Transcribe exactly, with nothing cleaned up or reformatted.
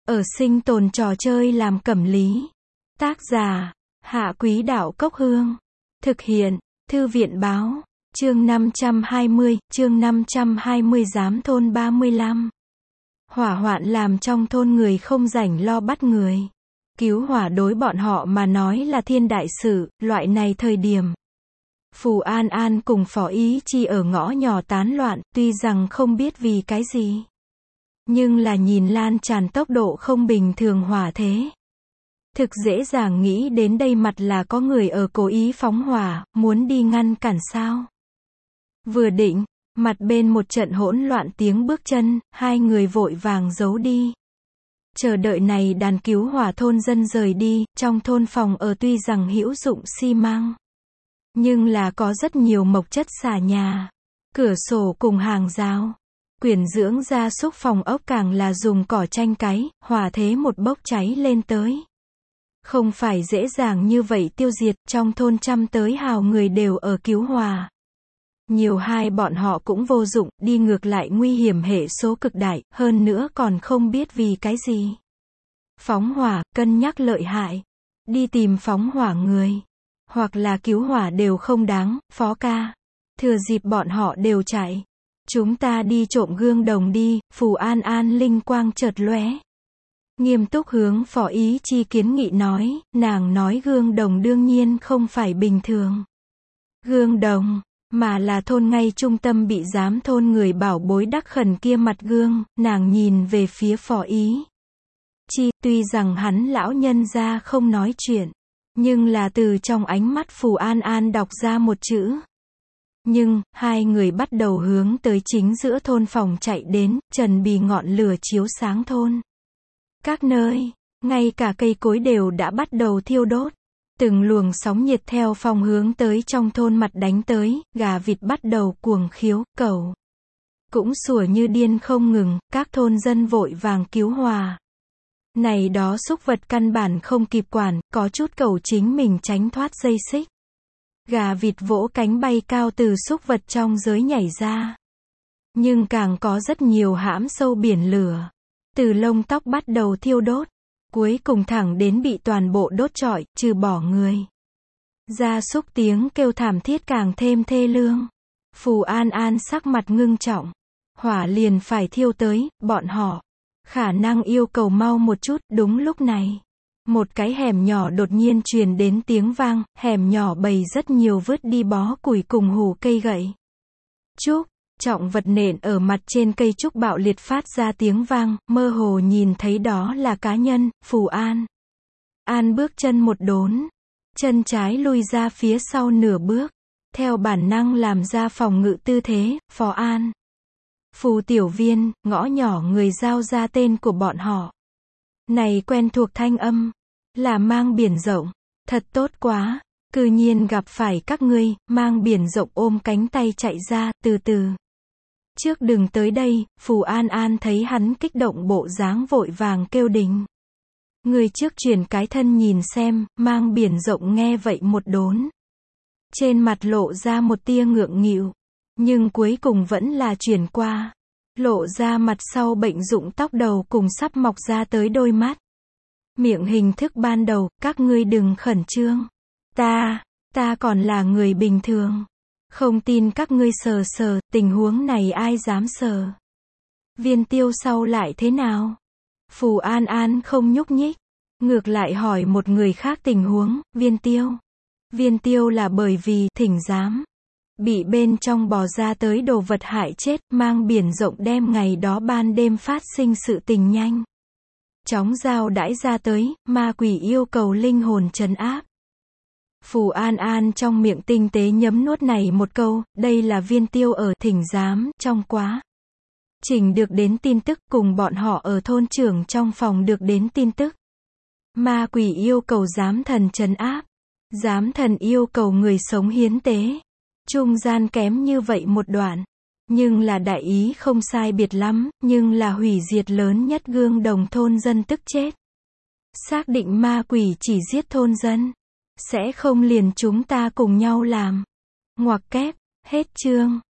Ở sinh tồn trò chơi làm cẩm lý. Tác giả, Hạ Quý Đạo Cốc Hương. Thực hiện, Thư viện Báo. Chương năm trăm hai mươi, chương năm trăm hai mươi giám thôn ba mươi lăm. Hỏa hoạn làm trong thôn người không rảnh lo bắt người. Cứu hỏa đối bọn họ mà nói là thiên đại sự, loại này thời điểm. Phù An An cùng Phó Ý Chi ở ngõ nhỏ tán loạn, tuy rằng không biết vì cái gì. Nhưng là nhìn lan tràn tốc độ không bình thường hỏa thế. Thực dễ dàng nghĩ đến đây mặt là có người ở cố ý phóng hỏa, muốn đi ngăn cản sao. Vừa định, mặt bên một trận hỗn loạn tiếng bước chân, hai người vội vàng giấu đi. Chờ đợi này đàn cứu hỏa thôn dân rời đi, trong thôn phòng ở tuy rằng hữu dụng xi măng. Nhưng là có rất nhiều mộc chất xà nhà, cửa sổ cùng hàng rào. Quyển dưỡng gia súc phòng ốc càng là dùng cỏ tranh cái, hỏa thế một bốc cháy lên tới. Không phải dễ dàng như vậy tiêu diệt, trong thôn trăm tới hào người đều ở cứu hỏa. Nhiều hai bọn họ cũng vô dụng, đi ngược lại nguy hiểm hệ số cực đại, hơn nữa còn không biết vì cái gì. Phóng hỏa, cân nhắc lợi hại. Đi tìm phóng hỏa người. Hoặc là cứu hỏa đều không đáng, Phó ca. Thừa dịp bọn họ đều chạy. Chúng ta đi trộm gương đồng đi, Phù An An linh quang chợt lóe. Nghiêm túc hướng Phó Ý Chi kiến nghị nói, nàng nói gương đồng đương nhiên không phải bình thường. Gương đồng, mà là thôn ngay trung tâm bị giám thôn người bảo bối đắc khẩn kia mặt gương, nàng nhìn về phía Phó Ý Chi, tuy rằng hắn lão nhân ra không nói chuyện, nhưng là từ trong ánh mắt Phù An An đọc ra một chữ. Nhưng, hai người bắt đầu hướng tới chính giữa thôn phòng chạy đến, trần bì ngọn lửa chiếu sáng thôn. Các nơi, ngay cả cây cối đều đã bắt đầu thiêu đốt. Từng luồng sóng nhiệt theo phong hướng tới trong thôn mặt đánh tới, gà vịt bắt đầu cuồng khiếu, cẩu cũng sủa như điên không ngừng, các thôn dân vội vàng cứu hỏa. Này đó súc vật căn bản không kịp quản, có chút cẩu chính mình tránh thoát dây xích. Gà vịt vỗ cánh bay cao từ súc vật trong giới nhảy ra. Nhưng càng có rất nhiều hãm sâu biển lửa. Từ lông tóc bắt đầu thiêu đốt. Cuối cùng thẳng đến bị toàn bộ đốt trọi, trừ bỏ người. Gia súc tiếng kêu thảm thiết càng thêm thê lương. Phù An An sắc mặt ngưng trọng. Hỏa liền phải thiêu tới, bọn họ. Khả năng yêu cầu mau một chút, đúng lúc này. Một cái hẻm nhỏ đột nhiên truyền đến tiếng vang, hẻm nhỏ bày rất nhiều vứt đi bó củi cùng hù cây gậy. Trúc, trọng vật nện ở mặt trên cây trúc bạo liệt phát ra tiếng vang, mơ hồ nhìn thấy đó là cá nhân, Phù An. An bước chân một đốn, chân trái lui ra phía sau nửa bước, theo bản năng làm ra phòng ngự tư thế, Phó An. Phù tiểu viên, ngõ nhỏ người giao ra tên của bọn họ. Này quen thuộc thanh âm, là Mang Biển Rộng, thật tốt quá, cư nhiên gặp phải các ngươi, Mang Biển Rộng ôm cánh tay chạy ra, từ từ. Trước đừng tới đây, Phù An An thấy hắn kích động bộ dáng vội vàng kêu đình. Người trước chuyển cái thân nhìn xem, Mang Biển Rộng nghe vậy một đốn. Trên mặt lộ ra một tia ngượng nghịu, nhưng cuối cùng vẫn là chuyển qua. Lộ ra mặt sau bệnh rụng tóc đầu cùng sắp mọc ra tới đôi mắt. Miệng hình thức ban đầu, các ngươi đừng khẩn trương. Ta, ta còn là người bình thường. Không tin các ngươi sờ sờ, tình huống này ai dám sờ. Viên tiêu sau lại thế nào? Phù An An không nhúc nhích. Ngược lại hỏi một người khác tình huống, viên tiêu. Viên tiêu là bởi vì, thỉnh giám. Bị bên trong bò ra tới đồ vật hại chết, Mang Biển Rộng đem ngày đó ban đêm phát sinh sự tình nhanh. Chóng giao đãi ra tới, ma quỷ yêu cầu linh hồn trấn áp. Phù An An trong miệng tinh tế nhấm nuốt này một câu, đây là viên tiêu ở thỉnh giám, trong quá trình được đến tin tức cùng bọn họ ở thôn trưởng trong phòng được đến tin tức. Ma quỷ yêu cầu giám thần trấn áp. Giám thần yêu cầu người sống hiến tế. Trung gian kém như vậy một đoạn. Nhưng là đại ý không sai biệt lắm, nhưng là hủy diệt lớn nhất gương đồng thôn dân tức chết. Xác định ma quỷ chỉ giết thôn dân. Sẽ không liền chúng ta cùng nhau làm. Ngoặc kép, hết chương.